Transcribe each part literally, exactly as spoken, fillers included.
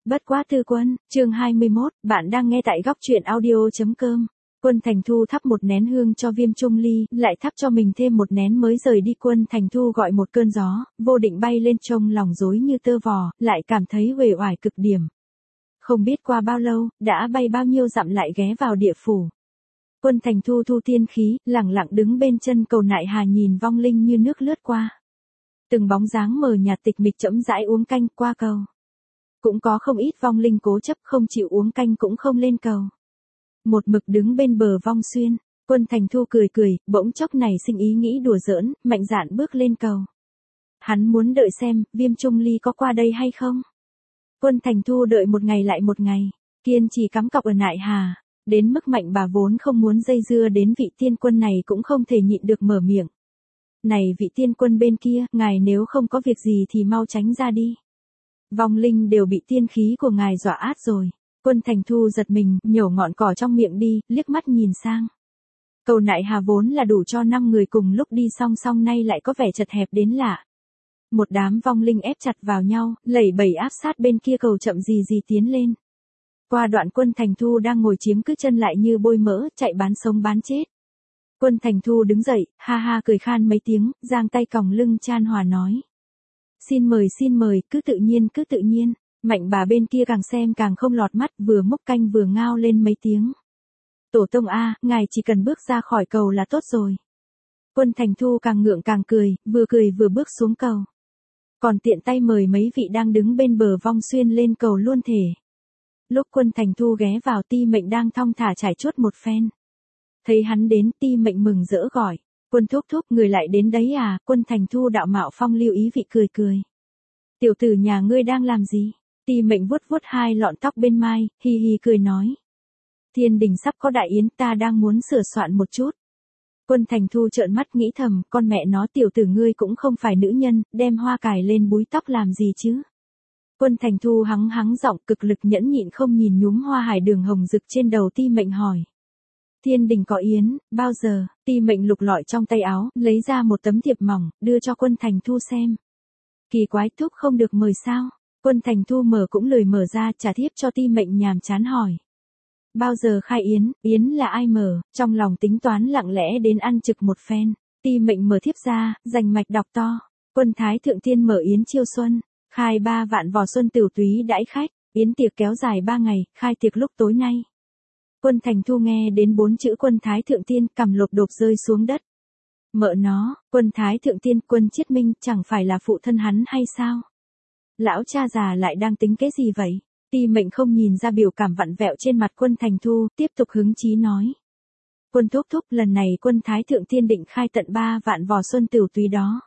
Bất quá tư quân, chương hai mươi mốt, bạn đang nghe tại góc truyện audio.com. Quân Thành Thu thắp một nén hương cho Viêm Trung Ly, lại thắp cho mình thêm một nén mới rời đi. Quân Thành Thu gọi một cơn gió, vô định bay lên trông lòng rối như tơ vò, lại cảm thấy uể oải cực điểm. Không biết qua bao lâu, đã bay bao nhiêu dặm lại ghé vào địa phủ. Quân Thành Thu thu tiên khí, lẳng lặng đứng bên chân cầu Nại Hà nhìn vong linh như nước lướt qua. Từng bóng dáng mờ nhạt tịch mịch chậm rãi uống canh qua cầu. Cũng có không ít vong linh cố chấp không chịu uống canh cũng không lên cầu. Một mực đứng bên bờ vong xuyên, Quân Thành Thu cười cười, bỗng chốc này sinh ý nghĩ đùa giỡn, mạnh dạn bước lên cầu. Hắn muốn đợi xem, Viêm Trung Ly có qua đây hay không. Quân Thành Thu đợi một ngày lại một ngày, kiên trì cắm cọc ở Nại Hà, đến mức Mạnh bà vốn không muốn dây dưa đến vị tiên quân này cũng không thể nhịn được mở miệng. Này vị tiên quân bên kia, ngài nếu không có việc gì thì mau tránh ra đi. Vong linh đều bị tiên khí của ngài dọa át rồi. Quân Thành Thu giật mình, nhổ ngọn cỏ trong miệng đi, liếc mắt nhìn sang. Cầu Nại Hà vốn là đủ cho năm người cùng lúc đi song song, nay lại có vẻ chật hẹp đến lạ. Một đám vong linh ép chặt vào nhau, lẩy bẩy áp sát bên kia cầu chậm gì gì tiến lên. Qua đoạn Quân Thành Thu đang ngồi chiếm cứ chân lại như bôi mỡ, chạy bán sống bán chết. Quân Thành Thu đứng dậy, ha ha cười khan mấy tiếng, giang tay còng lưng chan hòa nói. Xin mời xin mời, cứ tự nhiên cứ tự nhiên. Mạnh bà bên kia càng xem càng không lọt mắt, vừa múc canh vừa ngao lên mấy tiếng. Tổ tông a, ngài chỉ cần bước ra khỏi cầu là tốt rồi. Quân Thành Thu càng ngượng càng cười, vừa cười vừa bước xuống cầu. Còn tiện tay mời mấy vị đang đứng bên bờ vong xuyên lên cầu luôn thể. Lúc Quân Thành Thu ghé vào, Ti Mệnh đang thong thả trải chuốt một phen. Thấy hắn đến, Ti Mệnh mừng rỡ gọi. Quân thúc thúc, người lại đến đấy à? Quân Thành Thu đạo mạo phong lưu ý vị cười cười. Tiểu tử nhà ngươi đang làm gì? Ti Mệnh vuốt vuốt hai lọn tóc bên mai, hi hi cười nói. Thiên đình sắp có đại yến, ta đang muốn sửa soạn một chút. Quân Thành Thu trợn mắt nghĩ thầm, con mẹ nó, tiểu tử ngươi cũng không phải nữ nhân, đem hoa cài lên búi tóc làm gì chứ? Quân Thành Thu hắng hắng giọng cực lực nhẫn nhịn không nhìn nhúm hoa hải đường hồng rực trên đầu. Ti Mệnh hỏi. Thiên đình có yến, bao giờ? Ti Mệnh lục lọi trong tay áo, lấy ra một tấm thiệp mỏng, đưa cho Quân Thành Thu xem. Kỳ quái, thúc không được mời sao? Quân Thành Thu mở cũng lười mở ra, trả thiếp cho Ti Mệnh nhàm chán hỏi. Bao giờ khai yến, yến là ai mở? Trong lòng tính toán lặng lẽ đến ăn trực một phen. Ti Mệnh mở thiếp ra, rành mạch đọc to. Quân Thái Thượng Tiên mở yến chiêu xuân, khai ba vạn vò xuân tửu túy đãi khách, yến tiệc kéo dài ba ngày, khai tiệc lúc tối nay. Quân Thành Thu nghe đến bốn chữ Quân Thái Thượng Tiên, cằm lộp đột rơi xuống đất. Mợ nó, Quân Thái Thượng Tiên, Quân Chiết Minh, chẳng phải là phụ thân hắn hay sao? Lão cha già lại đang tính cái gì vậy? Ti Mệnh không nhìn ra biểu cảm vặn vẹo trên mặt Quân Thành Thu, tiếp tục hứng chí nói. Quân thúc thúc, lần này Quân Thái Thượng Tiên định khai tận ba vạn vò xuân tửu túy đó.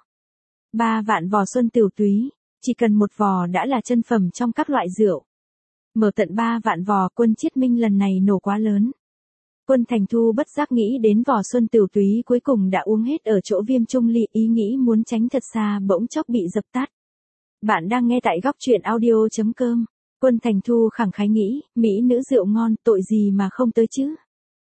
Ba vạn vò xuân tửu túy, chỉ cần một vò đã là chân phẩm trong các loại rượu. Mở tận ba vạn vò, Quân Chiết Minh lần này nổ quá lớn. Quân Thành Thu bất giác nghĩ đến vò xuân tửu túy cuối cùng đã uống hết ở chỗ Viêm Trung Ly, ý nghĩ muốn tránh thật xa bỗng chốc bị dập tắt. Bạn đang nghe tại góc truyện audio.com. Quân Thành Thu khẳng khái nghĩ, mỹ nữ rượu ngon, tội gì mà không tới chứ.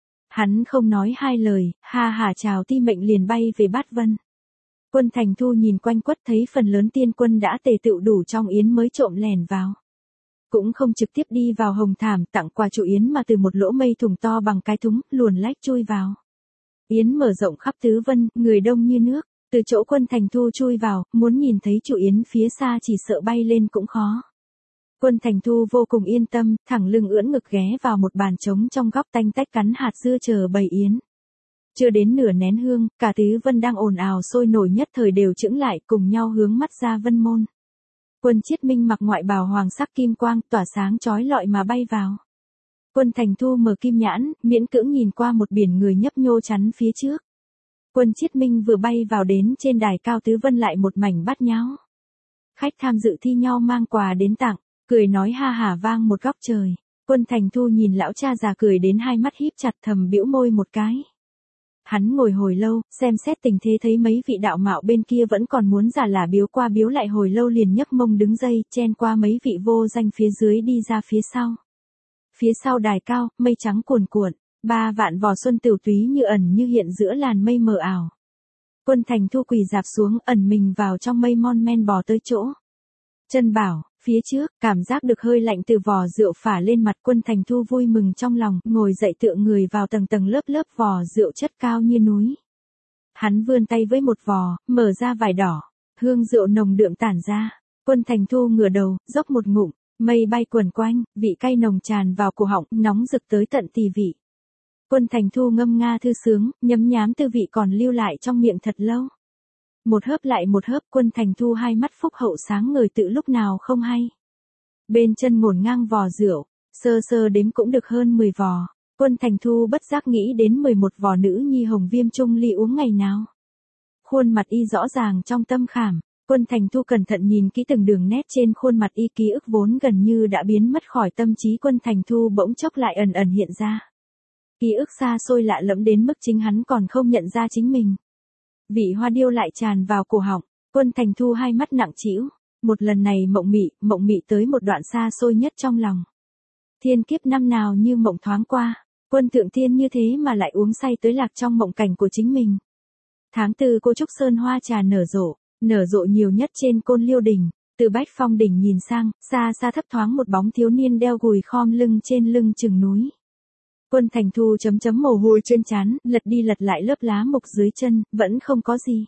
Hắn không nói hai lời, ha hả chào Ti Mệnh liền bay về Bát Vân. Quân Thành Thu nhìn quanh quất thấy phần lớn tiên quân đã tề tựu đủ trong yến mới trộm lẻn vào. Cũng không trực tiếp đi vào hồng thảm tặng quà chủ yến mà từ một lỗ mây thùng to bằng cái thúng, luồn lách chui vào. Yến mở rộng khắp tứ vân, người đông như nước. Từ chỗ Quân Thành Thu chui vào, muốn nhìn thấy chủ yến phía xa chỉ sợ bay lên cũng khó. Quân Thành Thu vô cùng yên tâm, thẳng lưng ưỡn ngực ghé vào một bàn trống trong góc tanh tách cắn hạt dưa chờ bày yến. Chưa đến nửa nén hương, cả tứ vân đang ồn ào sôi nổi nhất thời đều chững lại cùng nhau hướng mắt ra vân môn. Quân Chiết Minh mặc ngoại bào hoàng sắc kim quang tỏa sáng chói lọi mà bay vào. Quân Thành Thu mở kim nhãn, miễn cưỡng nhìn qua một biển người nhấp nhô chắn phía trước. Quân Chiết Minh vừa bay vào đến trên đài cao tứ vân lại một mảnh bát nháo. Khách tham dự thi nhau mang quà đến tặng, cười nói ha hả vang một góc trời. Quân Thành Thu nhìn lão cha già cười đến hai mắt híp chặt thầm bĩu môi một cái. Hắn ngồi hồi lâu, xem xét tình thế thấy mấy vị đạo mạo bên kia vẫn còn muốn giả là biếu qua biếu lại hồi lâu liền nhấc mông đứng dây, chen qua mấy vị vô danh phía dưới đi ra phía sau. Phía sau đài cao, mây trắng cuồn cuộn, ba vạn vò xuân tửu túy như ẩn như hiện giữa làn mây mờ ảo. Quân Thành Thu quỳ dạp xuống, ẩn mình vào trong mây mon men bò tới chỗ. Chân bảo, Phía trước, cảm giác được hơi lạnh từ vò rượu phả lên mặt, Quân Thành Thu vui mừng trong lòng, ngồi dậy tựa người vào tầng tầng lớp lớp vò rượu chất cao như núi. Hắn vươn tay với một vò, mở ra vải đỏ, hương rượu nồng đượm tản ra. Quân Thành Thu ngửa đầu, dốc một ngụm, mây bay quần quanh, vị cay nồng tràn vào cổ họng, nóng rực tới tận tỳ vị. Quân Thành Thu ngâm nga thư sướng, nhấm nhám tư vị còn lưu lại trong miệng thật lâu. Một hớp lại một hớp, Quân Thành Thu hai mắt phúc hậu sáng ngời tự lúc nào không hay. Bên chân ngổn ngang vò rượu, sơ sơ đếm cũng được hơn mười vò. Quân Thành Thu bất giác nghĩ đến mười một vò nữ nhi hồng viêm trung ly uống ngày nào. Khuôn mặt y rõ ràng trong tâm khảm, Quân Thành Thu cẩn thận nhìn kỹ từng đường nét trên khuôn mặt y, ký ức vốn gần như đã biến mất khỏi tâm trí Quân Thành Thu bỗng chốc lại ẩn ẩn hiện ra. Ký ức xa xôi lạ lẫm đến mức chính hắn còn không nhận ra chính mình. Vị hoa điêu lại tràn vào cổ họng, Quân Thành Thu hai mắt nặng trĩu, một lần này mộng mị, mộng mị tới một đoạn xa xôi nhất trong lòng. Thiên kiếp năm nào như mộng thoáng qua, Quân Thượng Thiên như thế mà lại uống say tới lạc trong mộng cảnh của chính mình. Tháng tư Cô Trúc Sơn hoa trà nở rộ, nở rộ nhiều nhất trên Côn Liêu đỉnh, từ Bách Phong đỉnh nhìn sang, xa xa thấp thoáng một bóng thiếu niên đeo gùi khom lưng trên lưng chừng núi. Quân Thành Thu chấm chấm mồ hôi trên trán, lật đi lật lại lớp lá mục dưới chân, vẫn không có gì.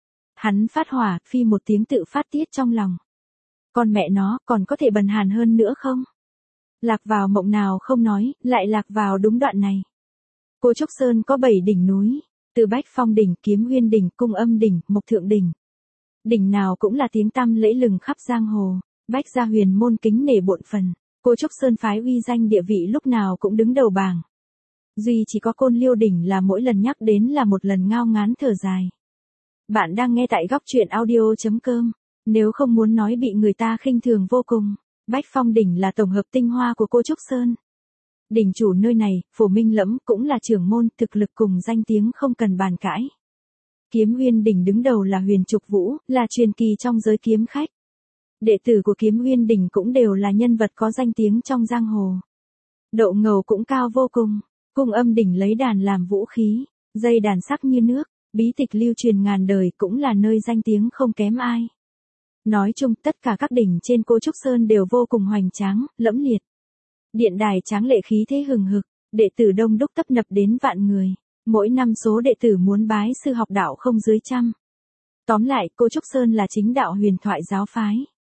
Hắn phát hỏa, phi một tiếng tự phát tiết trong lòng. Con mẹ nó, còn có thể bần hàn hơn nữa không? Lạc vào mộng nào không nói, lại lạc vào đúng đoạn này. Cô Trúc Sơn có bảy đỉnh núi, từ Bách Phong đỉnh, Kiếm Nguyên đỉnh, Cung Âm đỉnh, Mộc Thượng đỉnh. Đỉnh nào cũng là tiếng tăm lẫy lừng khắp giang hồ, Bách gia huyền môn kính nể bộn phần. Cô Trúc Sơn phái uy danh địa vị lúc nào cũng đứng đầu bảng. Duy chỉ có Côn Liêu đỉnh là mỗi lần nhắc đến là một lần ngao ngán thở dài. Bạn đang nghe tại góc truyện audio chấm com. Nếu không muốn nói bị người ta khinh thường vô cùng, Bách Phong đỉnh là tổng hợp tinh hoa của Cô Trúc Sơn. Đỉnh chủ nơi này, phổ minh lẫm, cũng là trưởng môn, thực lực cùng danh tiếng không cần bàn cãi. Kiếm Nguyên đỉnh đứng đầu là Huyền Trục Vũ, là truyền kỳ trong giới kiếm khách. Đệ tử của Kiếm Nguyên đỉnh cũng đều là nhân vật có danh tiếng trong giang hồ. Độ ngầu cũng cao vô cùng. Cung Âm đỉnh lấy đàn làm vũ khí, dây đàn sắc như nước, bí tịch lưu truyền ngàn đời, cũng là nơi danh tiếng không kém ai. Nói chung tất cả các đỉnh trên Cô Trúc Sơn đều vô cùng hoành tráng, lẫm liệt. Điện đài tráng lệ khí thế hừng hực, đệ tử đông đúc tấp nập đến vạn người, mỗi năm số đệ tử muốn bái sư học đạo không dưới trăm. Tóm lại, Cô Trúc Sơn là chính đạo huyền thoại giáo phái.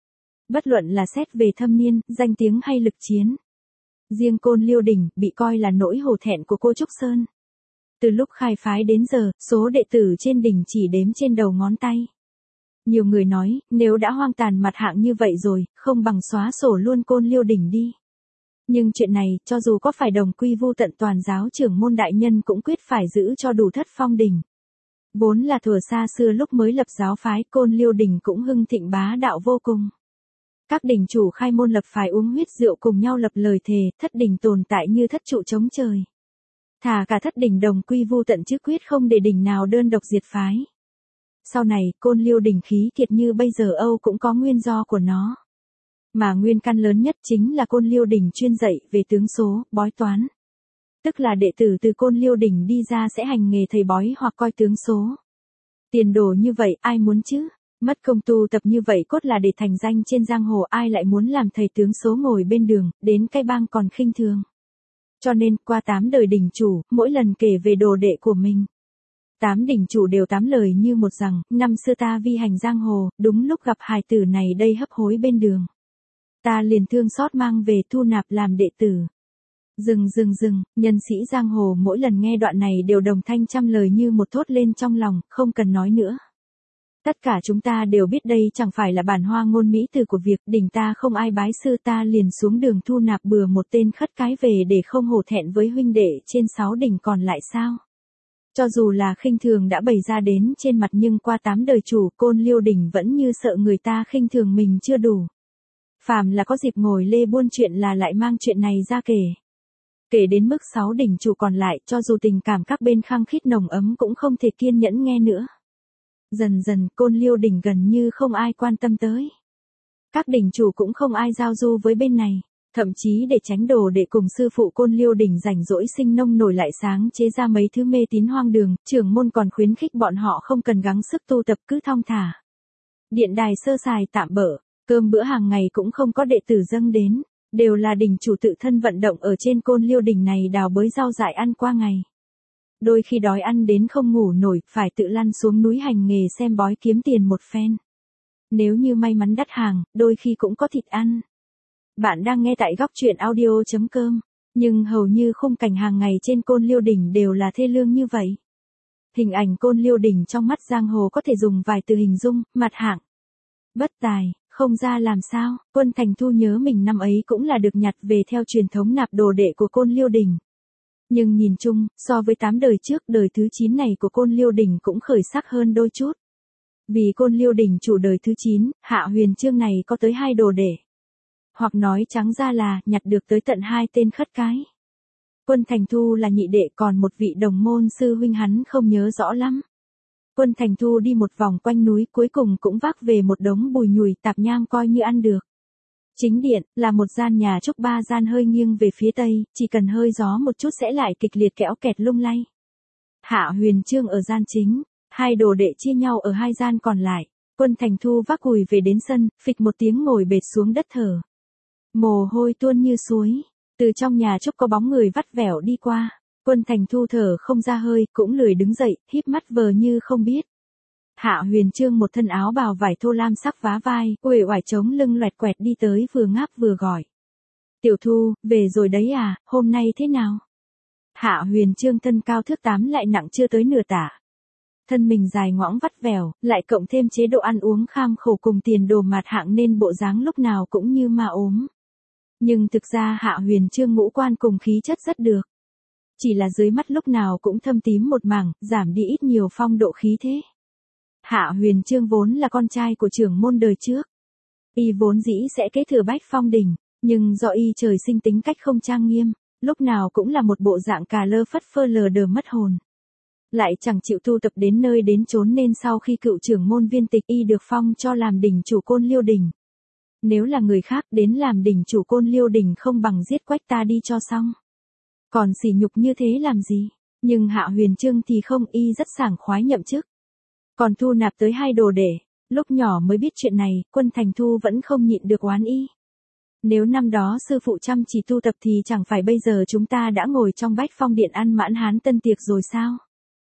Bất luận là xét về thâm niên, danh tiếng hay lực chiến. Riêng Côn Liêu đỉnh bị coi là nỗi hổ thẹn của Cô Trúc Sơn. Từ lúc khai phái đến giờ, số đệ tử trên đỉnh chỉ đếm trên đầu ngón tay. Nhiều người nói, nếu đã hoang tàn mặt hạng như vậy rồi, không bằng xóa sổ luôn Côn Liêu đỉnh đi. Nhưng chuyện này, cho dù có phải đồng quy vu tận, toàn giáo trưởng môn đại nhân cũng quyết phải giữ cho đủ Thất Phong đỉnh. Vốn là thuở xa xưa lúc mới lập giáo phái, Côn Liêu đỉnh cũng hưng thịnh bá đạo vô cùng. Các đỉnh chủ khai môn lập phái uống huyết rượu cùng nhau lập lời thề, thất đỉnh tồn tại như thất trụ chống trời. Thà cả thất đỉnh đồng quy vu tận chứ quyết không để đỉnh nào đơn độc diệt phái. Sau này, Côn Liêu đỉnh khí kiệt như bây giờ Âu cũng có nguyên do của nó. Mà nguyên căn lớn nhất chính là Côn Liêu đỉnh chuyên dạy về tướng số, bói toán. Tức là đệ tử từ Côn Liêu đỉnh đi ra sẽ hành nghề thầy bói hoặc coi tướng số. Tiền đồ như vậy ai muốn chứ? Mất công tu tập như vậy cốt là để thành danh trên giang hồ, ai lại muốn làm thầy tướng số ngồi bên đường, đến cái bang còn khinh thường. Cho nên, qua tám đời đỉnh chủ, mỗi lần kể về đồ đệ của mình. Tám đỉnh chủ đều tám lời như một rằng, năm xưa ta vi hành giang hồ, đúng lúc gặp hài tử này đây hấp hối bên đường. Ta liền thương xót mang về thu nạp làm đệ tử. Dừng dừng dừng, nhân sĩ giang hồ mỗi lần nghe đoạn này đều đồng thanh trăm lời như một thốt lên trong lòng, không cần nói nữa. Tất cả chúng ta đều biết đây chẳng phải là bản hoa ngôn mỹ từ của việc đỉnh ta không ai bái sư, ta liền xuống đường thu nạp bừa một tên khất cái về để không hổ thẹn với huynh đệ trên sáu đỉnh còn lại sao. Cho dù là khinh thường đã bày ra đến trên mặt nhưng qua tám đời chủ, Côn Liêu đỉnh vẫn như sợ người ta khinh thường mình chưa đủ. Phàm là có dịp ngồi lê buôn chuyện là lại mang chuyện này ra kể. Kể đến mức sáu đỉnh chủ còn lại, cho dù tình cảm các bên khăng khít nồng ấm cũng không thể kiên nhẫn nghe nữa. Dần dần, Côn Liêu đỉnh gần như không ai quan tâm tới. Các đỉnh chủ cũng không ai giao du với bên này, thậm chí để tránh đồ đệ cùng sư phụ Côn Liêu đỉnh rảnh rỗi sinh nông nổi lại sáng chế ra mấy thứ mê tín hoang đường, trưởng môn còn khuyến khích bọn họ không cần gắng sức tu tập, cứ thong thả. Điện đài sơ sài tạm bợ, Cơm bữa hàng ngày cũng không có đệ tử dâng đến, đều là đình chủ tự thân vận động ở trên Côn Liêu đỉnh này đào bới rau dại ăn qua ngày. Đôi khi đói ăn đến không ngủ nổi, phải tự lăn xuống núi hành nghề xem bói kiếm tiền một phen. Nếu như may mắn đắt hàng, đôi khi cũng có thịt ăn. Bạn đang nghe tại góc truyện audio.com, nhưng hầu như khung cảnh hàng ngày trên Côn Liêu đỉnh đều là thê lương như vậy. Hình ảnh Côn Liêu đỉnh trong mắt giang hồ có thể dùng vài từ hình dung, mặt hạng. Bất tài, không ra làm sao, Quân Thành Thu nhớ mình năm ấy cũng là được nhặt về theo truyền thống nạp đồ đệ của Côn Liêu đỉnh. Nhưng nhìn chung, so với tám đời trước, đời thứ chín này của Côn Liêu đỉnh cũng khởi sắc hơn đôi chút. Vì Côn Liêu đỉnh chủ đời thứ chín, Hạ Huyền Chương này có tới hai đồ đệ. Hoặc nói trắng ra là, nhặt được tới tận hai tên khất cái. Quân Thành Thu là nhị đệ, còn một vị đồng môn sư huynh hắn không nhớ rõ lắm. Quân Thành Thu đi một vòng quanh núi, cuối cùng cũng vác về một đống bùi nhùi tạp nham coi như ăn được. Chính điện, là một gian nhà trúc ba gian hơi nghiêng về phía tây, chỉ cần hơi gió một chút sẽ lại kịch liệt kéo kẹt lung lay. Hạ Huyền Chương ở gian chính, hai đồ đệ chia nhau ở hai gian còn lại. Quân Thành Thu vác cùi về đến sân, phịch một tiếng ngồi bệt xuống đất thở. Mồ hôi tuôn như suối, từ trong nhà trúc có bóng người vắt vẻo đi qua. Quân Thành Thu thở không ra hơi, cũng lười đứng dậy, híp mắt vờ như không biết. Hạ Huyền Chương một thân áo bào vải thô lam sắc vá vai, uể oải chống lưng loẹt quẹt đi tới vừa ngáp vừa gọi. Tiểu Thu, về rồi đấy à, hôm nay thế nào? Hạ Huyền Chương thân cao thước tám lại nặng chưa tới nửa tả. Thân mình dài ngoõng vắt vẻo, lại cộng thêm chế độ ăn uống kham khổ cùng tiền đồ mạt hạng nên bộ dáng lúc nào cũng như ma ốm. Nhưng thực ra Hạ Huyền Chương ngũ quan cùng khí chất rất được. Chỉ là dưới mắt lúc nào cũng thâm tím một mảng, giảm đi ít nhiều phong độ khí thế. Hạ Huyền Chương vốn là con trai của trưởng môn đời trước. Y vốn dĩ sẽ kế thừa Bách Phong đỉnh, nhưng do y trời sinh tính cách không trang nghiêm, lúc nào cũng là một bộ dạng cà lơ phất phơ lờ đờ mất hồn. Lại chẳng chịu tu tập đến nơi đến chốn nên sau khi cựu trưởng môn viên tịch y được phong cho làm đỉnh chủ Côn Liêu đỉnh. Nếu là người khác đến làm đỉnh chủ Côn Liêu đỉnh không bằng giết Quách ta đi cho xong. Còn sỉ nhục như thế làm gì? Nhưng Hạ Huyền Chương thì không, y rất sảng khoái nhậm chức. Còn thu nạp tới hai đồ đệ, lúc nhỏ mới biết chuyện này, Quân Thành Thu vẫn không nhịn được oán y. Nếu năm đó sư phụ chăm chỉ tu tập thì chẳng phải bây giờ chúng ta đã ngồi trong Bách Phong điện ăn mãn hán tân tiệc rồi sao?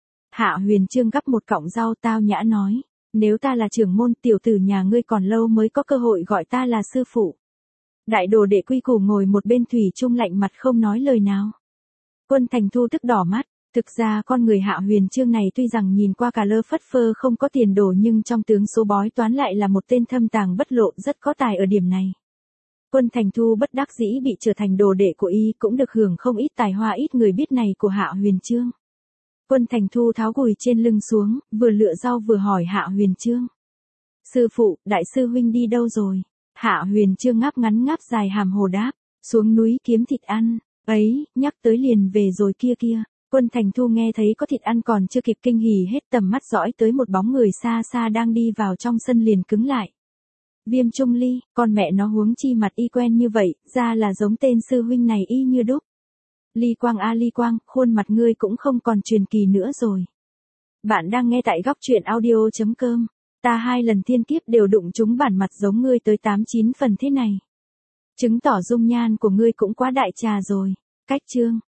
Hạ Huyền Chương gắp một cọng rau tao nhã nói, nếu ta là trưởng môn, tiểu tử nhà ngươi còn lâu mới có cơ hội gọi ta là sư phụ. Đại đồ đệ quy củ ngồi một bên thủy chung lạnh mặt không nói lời nào. Quân Thành Thu tức đỏ mắt, thực ra con người Hạ Huyền Chương này tuy rằng nhìn qua cà lơ phất phơ không có tiền đồ nhưng trong tướng số bói toán lại là một tên thâm tàng bất lộ rất có tài ở điểm này. Quân Thành Thu bất đắc dĩ bị trở thành đồ đệ của y cũng được hưởng không ít tài hoa ít người biết này của Hạ Huyền Chương. Quân Thành Thu tháo gùi trên lưng xuống, vừa lựa rau vừa hỏi Hạ Huyền Chương. Sư phụ, đại sư huynh đi đâu rồi? Hạ Huyền Chương ngáp ngắn ngáp dài hàm hồ đáp, xuống núi kiếm thịt ăn. Ấy, nhắc tới liền về rồi kia kia. Quân Thành Thu nghe thấy có thịt ăn còn chưa kịp kinh hỉ hết tầm mắt dõi tới một bóng người xa xa đang đi vào trong sân liền cứng lại. Viêm Trung Ly, con mẹ nó huống chi mặt y quen như vậy, ra là giống tên sư huynh này y như đúc. Ly Quang a Ly Quang, khuôn mặt ngươi cũng không còn truyền kỳ nữa rồi. Bạn đang nghe tại góc truyện audio.com, ta hai lần thiên kiếp đều đụng trúng bản mặt giống ngươi tới tám chín phần thế này. Chứng tỏ dung nhan của ngươi cũng quá đại trà rồi. Cách chương.